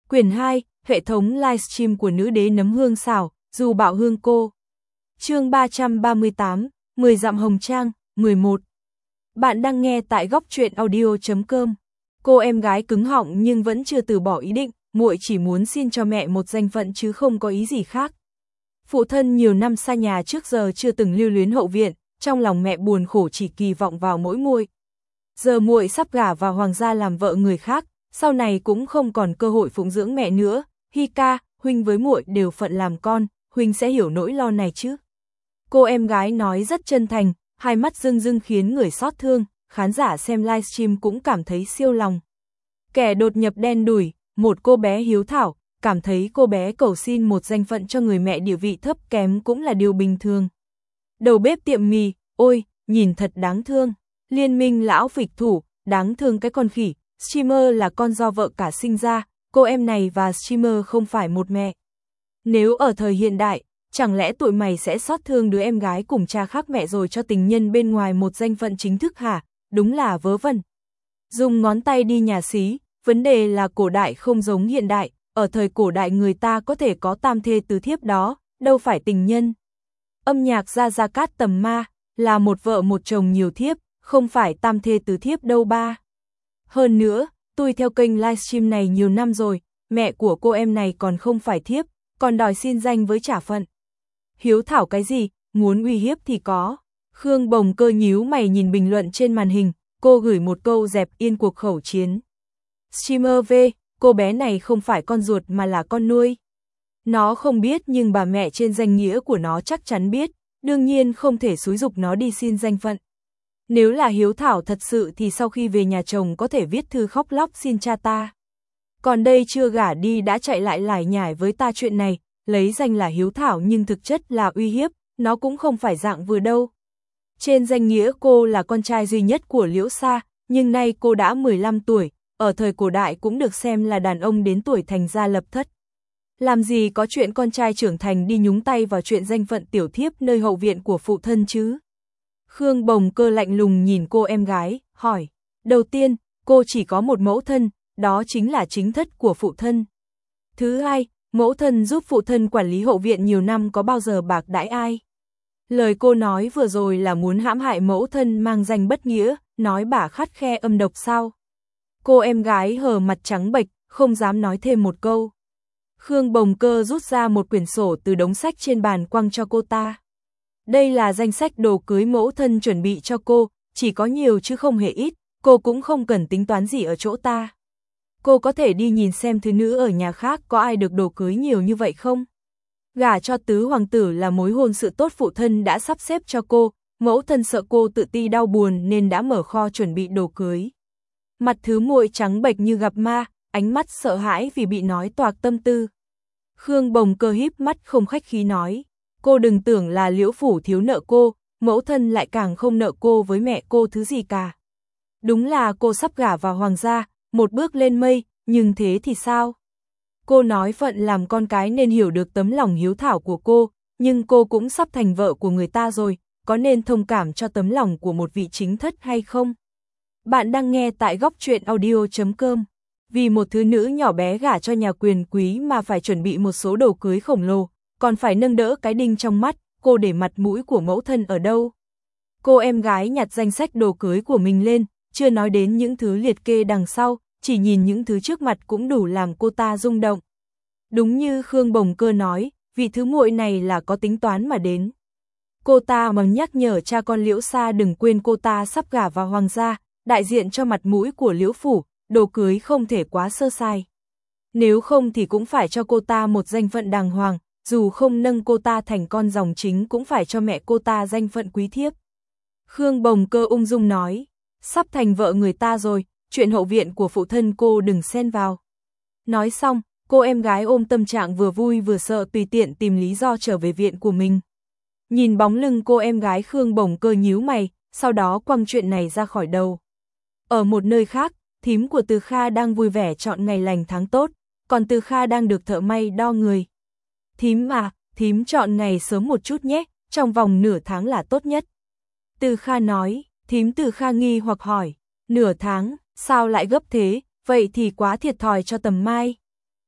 Quyển 2, hệ thống livestream của nữ đế nấm hương xảo, dù bạo hương cô. Chương 338, 10 dặm hồng trang, 11. Bạn đang nghe tại góc truyện audio.com. Cô em gái cứng họng nhưng vẫn chưa từ bỏ ý định, muội chỉ muốn xin cho mẹ một danh phận chứ không có ý gì khác. Phụ thân nhiều năm xa nhà trước giờ chưa từng lưu luyến hậu viện, trong lòng mẹ buồn khổ chỉ kỳ vọng vào mỗi muội. Giờ muội sắp gả vào hoàng gia làm vợ người khác, sau này cũng không còn cơ hội phụng dưỡng mẹ nữa. Hi ca, huynh với muội đều phận làm con, huynh sẽ hiểu nỗi lo này chứ. Cô em gái nói rất chân thành, hai mắt rưng rưng khiến người xót thương, khán giả xem livestream cũng cảm thấy siêu lòng. Kẻ đột nhập đen đủi, một cô bé hiếu thảo, cảm thấy cô bé cầu xin một danh phận cho người mẹ địa vị thấp kém cũng là điều bình thường. Đầu bếp tiệm mì, ôi, nhìn thật đáng thương. Liên minh lão phịch thủ, đáng thương cái con khỉ. Streamer là con do vợ cả sinh ra, cô em này và streamer không phải một mẹ. Nếu ở thời hiện đại, chẳng lẽ tụi mày sẽ xót thương đứa em gái cùng cha khác mẹ rồi cho tình nhân bên ngoài một danh phận chính thức hả? Đúng là vớ vẩn. Dùng ngón tay đi nhà xí, vấn đề là cổ đại không giống hiện đại, ở thời cổ đại người ta có thể có tam thê tứ thiếp đó, đâu phải tình nhân. Âm nhạc Gia Cát Tầm Ma, là một vợ một chồng nhiều thiếp, không phải tam thê tứ thiếp đâu ba. Hơn nữa, tôi theo kênh livestream này nhiều năm rồi, mẹ của cô em này còn không phải thiếp, còn đòi xin danh với trả phận. Hiếu thảo cái gì, muốn uy hiếp thì có. Khương Bồng Cơ nhíu mày nhìn bình luận trên màn hình, cô gửi một câu dẹp yên cuộc khẩu chiến. Streamer V, cô bé này không phải con ruột mà là con nuôi. Nó không biết nhưng bà mẹ trên danh nghĩa của nó chắc chắn biết, đương nhiên không thể xúi giục nó đi xin danh phận. Nếu là hiếu thảo thật sự thì sau khi về nhà chồng có thể viết thư khóc lóc xin cha ta. Còn đây chưa gả đi đã chạy lại lải nhải với ta chuyện này, lấy danh là hiếu thảo nhưng thực chất là uy hiếp, nó cũng không phải dạng vừa đâu. Trên danh nghĩa cô là con trai duy nhất của Liễu Sa, nhưng nay cô đã 15 tuổi, ở thời cổ đại cũng được xem là đàn ông đến tuổi thành gia lập thất. Làm gì có chuyện con trai trưởng thành đi nhúng tay vào chuyện danh phận tiểu thiếp nơi hậu viện của phụ thân chứ? Khương Bồng Cơ lạnh lùng nhìn cô em gái, hỏi. Đầu tiên, cô chỉ có một mẫu thân, đó chính là chính thất của phụ thân. Thứ hai, mẫu thân giúp phụ thân quản lý hậu viện nhiều năm có bao giờ bạc đãi ai? Lời cô nói vừa rồi là muốn hãm hại mẫu thân mang danh bất nghĩa, nói bà khắt khe âm độc sao? Cô em gái hờ mặt trắng bệch, không dám nói thêm một câu. Khương Bồng Cơ rút ra một quyển sổ từ đống sách trên bàn quăng cho cô ta. Đây là danh sách đồ cưới mẫu thân chuẩn bị cho cô, chỉ có nhiều chứ không hề ít, cô cũng không cần tính toán gì ở chỗ ta. Cô có thể đi nhìn xem thứ nữ ở nhà khác có ai được đồ cưới nhiều như vậy không? Gả cho tứ hoàng tử là mối hôn sự tốt phụ thân đã sắp xếp cho cô, mẫu thân sợ cô tự ti đau buồn nên đã mở kho chuẩn bị đồ cưới. Mặt thứ muội trắng bệch như gặp ma, ánh mắt sợ hãi vì bị nói toạc tâm tư. Khương Bồng Cơ híp mắt không khách khí nói. Cô đừng tưởng là Liễu phủ thiếu nợ cô, mẫu thân lại càng không nợ cô với mẹ cô thứ gì cả. Đúng là cô sắp gả vào hoàng gia, một bước lên mây, nhưng thế thì sao? Cô nói phận làm con cái nên hiểu được tấm lòng hiếu thảo của cô, nhưng cô cũng sắp thành vợ của người ta rồi, có nên thông cảm cho tấm lòng của một vị chính thất hay không? Bạn đang nghe tại góc truyện audio.com. Vì một thứ nữ nhỏ bé gả cho nhà quyền quý mà phải chuẩn bị một số đồ cưới khổng lồ, còn phải nâng đỡ cái đinh trong mắt, cô để mặt mũi của mẫu thân ở đâu? Cô em gái nhặt danh sách đồ cưới của mình lên, chưa nói đến những thứ liệt kê đằng sau, chỉ nhìn những thứ trước mặt cũng đủ làm cô ta rung động. Đúng như Khương Bồng Cơ nói, vị thứ muội này là có tính toán mà đến. Cô ta mà nhắc nhở cha con Liễu Sa đừng quên cô ta sắp gả vào hoàng gia, đại diện cho mặt mũi của Liễu phủ, đồ cưới không thể quá sơ sai. Nếu không thì cũng phải cho cô ta một danh phận đàng hoàng, dù không nâng cô ta thành con dòng chính cũng phải cho mẹ cô ta danh phận quý thiếp. Khương Bồng Cơ ung dung nói, sắp thành vợ người ta rồi, chuyện hậu viện của phụ thân cô đừng xen vào. Nói xong, cô em gái ôm tâm trạng vừa vui vừa sợ tùy tiện tìm lý do trở về viện của mình. Nhìn bóng lưng cô em gái Khương Bồng Cơ nhíu mày, sau đó quăng chuyện này ra khỏi đầu. Ở một nơi khác, thím của Từ Kha đang vui vẻ chọn ngày lành tháng tốt, còn Từ Kha đang được thợ may đo người. Thím à, thím chọn ngày sớm một chút nhé, trong vòng nửa tháng là tốt nhất. Từ Kha nói, thím Từ Kha nghi hoặc hỏi, nửa tháng, sao lại gấp thế, vậy thì quá thiệt thòi cho Tầm Mai.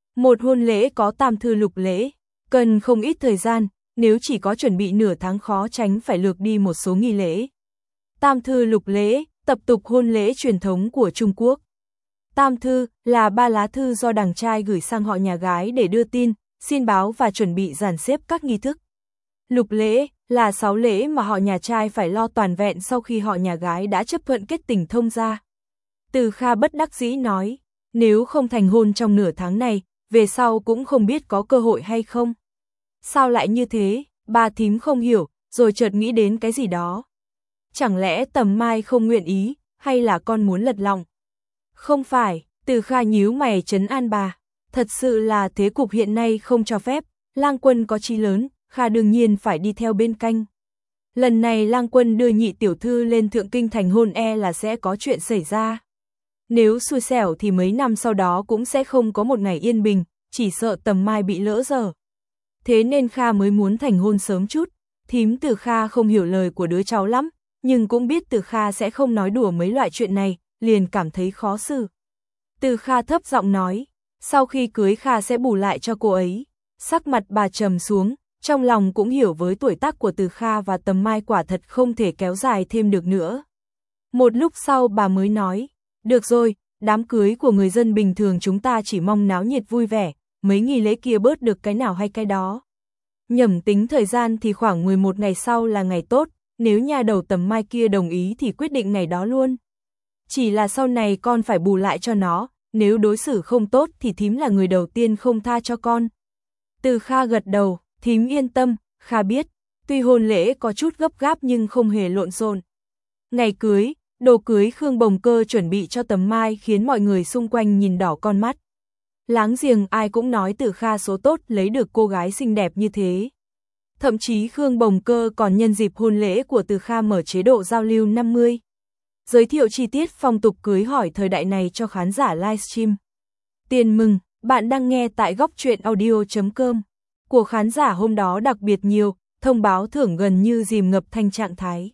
Một hôn lễ có tam thư lục lễ, cần không ít thời gian, nếu chỉ có chuẩn bị nửa tháng khó tránh phải lược đi một số nghi lễ. Tam thư lục lễ, tập tục hôn lễ truyền thống của Trung Quốc. Tam thư là 3 lá thư do đàng trai gửi sang họ nhà gái để đưa tin, xin báo và chuẩn bị dàn xếp các nghi thức. Lục lễ là 6 lễ mà họ nhà trai phải lo toàn vẹn sau khi họ nhà gái đã chấp thuận kết tình thông gia. Từ Kha bất đắc dĩ nói, nếu không thành hôn trong nửa tháng này, về sau cũng không biết có cơ hội hay không. Sao lại như thế, bà thím không hiểu, rồi chợt nghĩ đến cái gì đó. Chẳng lẽ Tầm Mai không nguyện ý, hay là con muốn lật lọng? Không phải, Từ Kha nhíu mày trấn an bà. Thật sự là thế cục hiện nay không cho phép, Lang Quân có chí lớn, Kha đương nhiên phải đi theo bên canh. Lần này Lang Quân đưa nhị tiểu thư lên Thượng Kinh thành hôn là sẽ có chuyện xảy ra. Nếu xui xẻo thì mấy năm sau đó cũng sẽ không có một ngày yên bình, chỉ sợ Tầm Mai bị lỡ dở. Thế nên Kha mới muốn thành hôn sớm chút. Thím Từ Kha không hiểu lời của đứa cháu lắm, nhưng cũng biết Từ Kha sẽ không nói đùa mấy loại chuyện này, liền cảm thấy khó xử. Từ Kha thấp giọng nói, sau khi cưới Kha sẽ bù lại cho cô ấy. Sắc mặt bà trầm xuống, trong lòng cũng hiểu với tuổi tác của Từ Kha và Tầm Mai quả thật không thể kéo dài thêm được nữa. Một lúc sau bà mới nói, được rồi, đám cưới của người dân bình thường chúng ta chỉ mong náo nhiệt vui vẻ, mấy nghi lễ kia bớt được cái nào hay cái đó. Nhẩm tính thời gian thì khoảng 11 ngày sau là ngày tốt, nếu nhà đầu Tầm Mai kia đồng ý thì quyết định ngày đó luôn. Chỉ là sau này con phải bù lại cho nó, nếu đối xử không tốt thì thím là người đầu tiên không tha cho con. Từ Kha gật đầu, thím yên tâm, Kha biết, tuy hôn lễ có chút gấp gáp nhưng không hề lộn xộn. Ngày cưới, đồ cưới Khương Bồng Cơ chuẩn bị cho Tầm Mai khiến mọi người xung quanh nhìn đỏ con mắt. Láng giềng ai cũng nói Từ Kha số tốt lấy được cô gái xinh đẹp như thế. Thậm chí Khương Bồng Cơ còn nhân dịp hôn lễ của Từ Kha mở chế độ giao lưu 50. Giới thiệu chi tiết phong tục cưới hỏi thời đại này cho khán giả livestream. Tiền mừng, bạn đang nghe tại góc truyện audio.com. Của khán giả hôm đó đặc biệt nhiều, thông báo thưởng gần như dìm ngập thành trạng thái.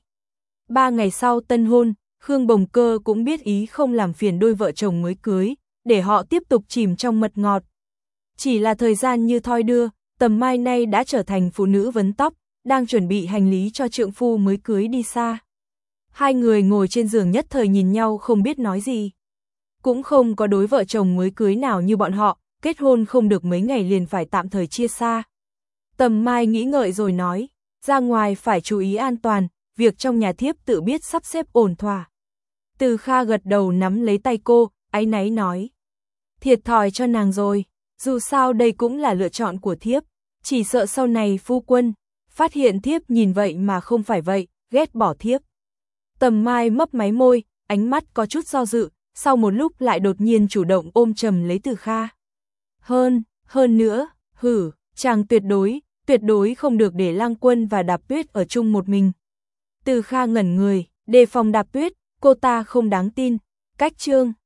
3 ngày sau tân hôn, Khương Bồng Cơ cũng biết ý không làm phiền đôi vợ chồng mới cưới, để họ tiếp tục chìm trong mật ngọt. Chỉ là thời gian như thoi đưa, Tầm Mai nay đã trở thành phụ nữ vấn tóc, đang chuẩn bị hành lý cho trượng phu mới cưới đi xa. Hai người ngồi trên giường nhất thời nhìn nhau không biết nói gì. Cũng không có đối vợ chồng mới cưới nào như bọn họ, kết hôn không được mấy ngày liền phải tạm thời chia xa. Tầm Mai nghĩ ngợi rồi nói, ra ngoài phải chú ý an toàn, việc trong nhà thiếp tự biết sắp xếp ổn thỏa. Từ Kha gật đầu nắm lấy tay cô, áy náy nói. Thiệt thòi cho nàng rồi, dù sao đây cũng là lựa chọn của thiếp, chỉ sợ sau này phu quân, phát hiện thiếp nhìn vậy mà không phải vậy, ghét bỏ thiếp. Tầm Mai mấp máy môi, ánh mắt có chút do dự, sau một lúc lại đột nhiên chủ động ôm chầm lấy Từ Kha. Hơn nữa, chàng tuyệt đối không được để Lang Quân và Đạp Tuyết ở chung một mình. Từ Kha ngẩn người, đề phòng Đạp Tuyết, cô ta không đáng tin. Cách chương